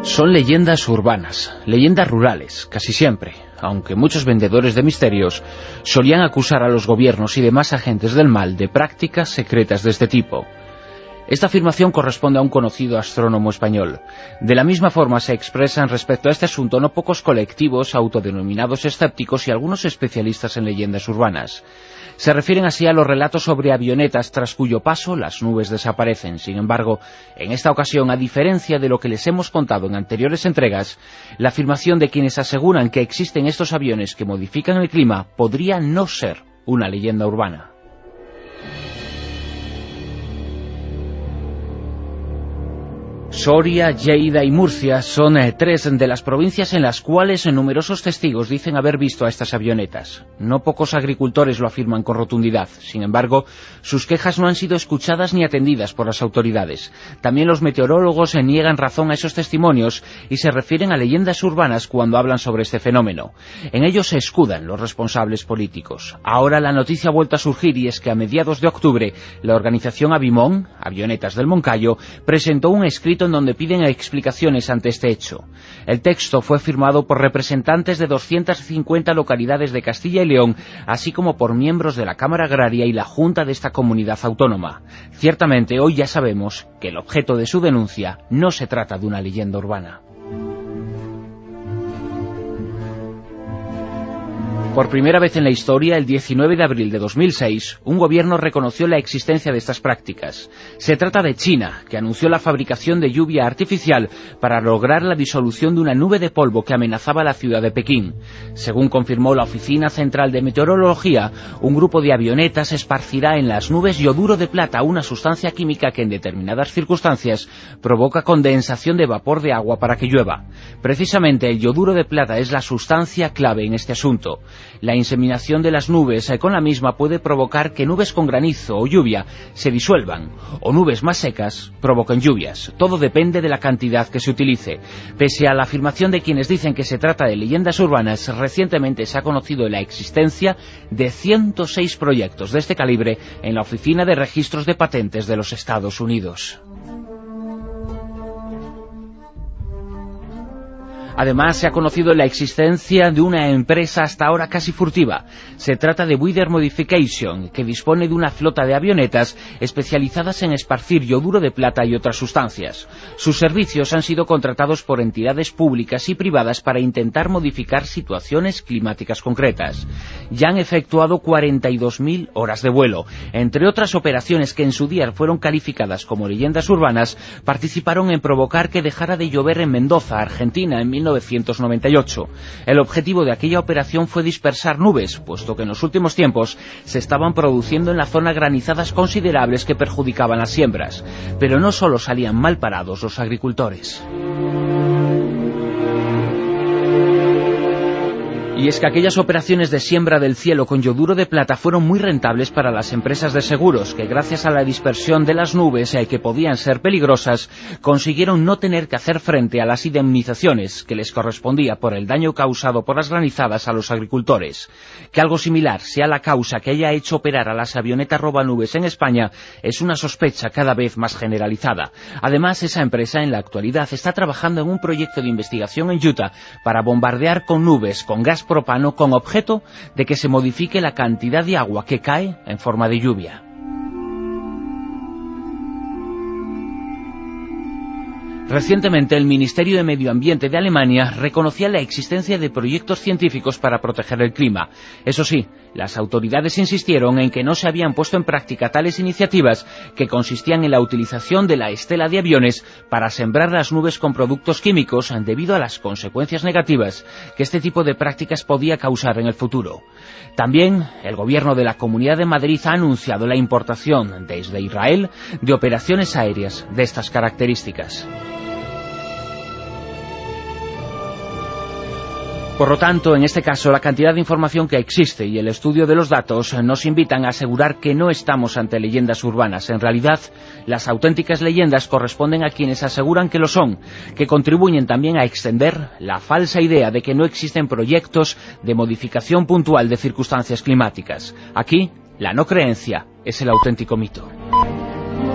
Son leyendas urbanas, leyendas rurales, casi siempre, aunque muchos vendedores de misterios solían acusar a los gobiernos y demás agentes del mal de prácticas secretas de este tipo. Esta afirmación corresponde a un conocido astrónomo español. De la misma forma se expresan respecto a este asunto no pocos colectivos autodenominados escépticos y algunos especialistas en leyendas urbanas. Se refieren así a los relatos sobre avionetas tras cuyo paso las nubes desaparecen. Sin embargo, en esta ocasión, a diferencia de lo que les hemos contado en anteriores entregas, la afirmación de quienes aseguran que existen estos aviones que modifican el clima podría no ser una leyenda urbana. Soria, Lleida y Murcia son tres de las provincias en las cuales numerosos testigos dicen haber visto a estas avionetas. No pocos agricultores lo afirman con rotundidad. Sin embargo, sus quejas no han sido escuchadas ni atendidas por las autoridades. También los meteorólogos niegan razón a esos testimonios y se refieren a leyendas urbanas cuando hablan sobre este fenómeno. En ello se escudan los responsables políticos. Ahora la noticia ha vuelto a surgir y es que a mediados de octubre la organización Avimón, Avionetas del Moncayo, presentó un escrito en donde piden explicaciones ante este hecho. El texto fue firmado por representantes de 250 localidades de Castilla y León, así como por miembros de la Cámara Agraria y la Junta de esta comunidad autónoma. Ciertamente, hoy ya sabemos que el objeto de su denuncia no se trata de una leyenda urbana. Por primera vez en la historia, el 19 de abril de 2006, un gobierno reconoció la existencia de estas prácticas. Se trata de China, que anunció la fabricación de lluvia artificial para lograr la disolución de una nube de polvo que amenazaba la ciudad de Pekín. Según confirmó la Oficina Central de Meteorología, un grupo de avionetas esparcirá en las nubes yoduro de plata, una sustancia química que en determinadas circunstancias provoca condensación de vapor de agua para que llueva. Precisamente el yoduro de plata es la sustancia clave en este asunto. La inseminación de las nubes con la misma puede provocar que nubes con granizo o lluvia se disuelvan, o nubes más secas provoquen lluvias. Todo depende de la cantidad que se utilice. Pese a la afirmación de quienes dicen que se trata de leyendas urbanas, recientemente se ha conocido la existencia de 106 proyectos de este calibre en la Oficina de Registros de Patentes de los Estados Unidos. Además, se ha conocido la existencia de una empresa hasta ahora casi furtiva. Se trata de Weather Modification, que dispone de una flota de avionetas especializadas en esparcir yoduro de plata y otras sustancias. Sus servicios han sido contratados por entidades públicas y privadas para intentar modificar situaciones climáticas concretas. Ya han efectuado 42.000 horas de vuelo. Entre otras operaciones que en su día fueron calificadas como leyendas urbanas, participaron en provocar que dejara de llover en Mendoza, Argentina, en 1998. El objetivo de aquella operación fue dispersar nubes, puesto que en los últimos tiempos se estaban produciendo en la zona granizadas considerables que perjudicaban las siembras. Pero no solo salían mal parados los agricultores. Y es que aquellas operaciones de siembra del cielo con yoduro de plata fueron muy rentables para las empresas de seguros, que gracias a la dispersión de las nubes que podían ser peligrosas, consiguieron no tener que hacer frente a las indemnizaciones que les correspondía por el daño causado por las granizadas a los agricultores. Que algo similar sea la causa que haya hecho operar a las avionetas robanubes en España es una sospecha cada vez más generalizada. Además, esa empresa en la actualidad está trabajando en un proyecto de investigación en Utah para bombardear con nubes, con gas propano, con objeto de que se modifique la cantidad de agua que cae en forma de lluvia. Recientemente el Ministerio de Medio Ambiente de Alemania reconocía la existencia de proyectos científicos para proteger el clima. Eso sí, las autoridades insistieron en que no se habían puesto en práctica tales iniciativas, que consistían en la utilización de la estela de aviones para sembrar las nubes con productos químicos debido a las consecuencias negativas que este tipo de prácticas podía causar en el futuro. También el gobierno de la Comunidad de Madrid ha anunciado la importación desde Israel de operaciones aéreas de estas características. Por lo tanto, en este caso, la cantidad de información que existe y el estudio de los datos nos invitan a asegurar que no estamos ante leyendas urbanas. En realidad, las auténticas leyendas corresponden a quienes aseguran que lo son, que contribuyen también a extender la falsa idea de que no existen proyectos de modificación puntual de circunstancias climáticas. Aquí, la no creencia es el auténtico mito.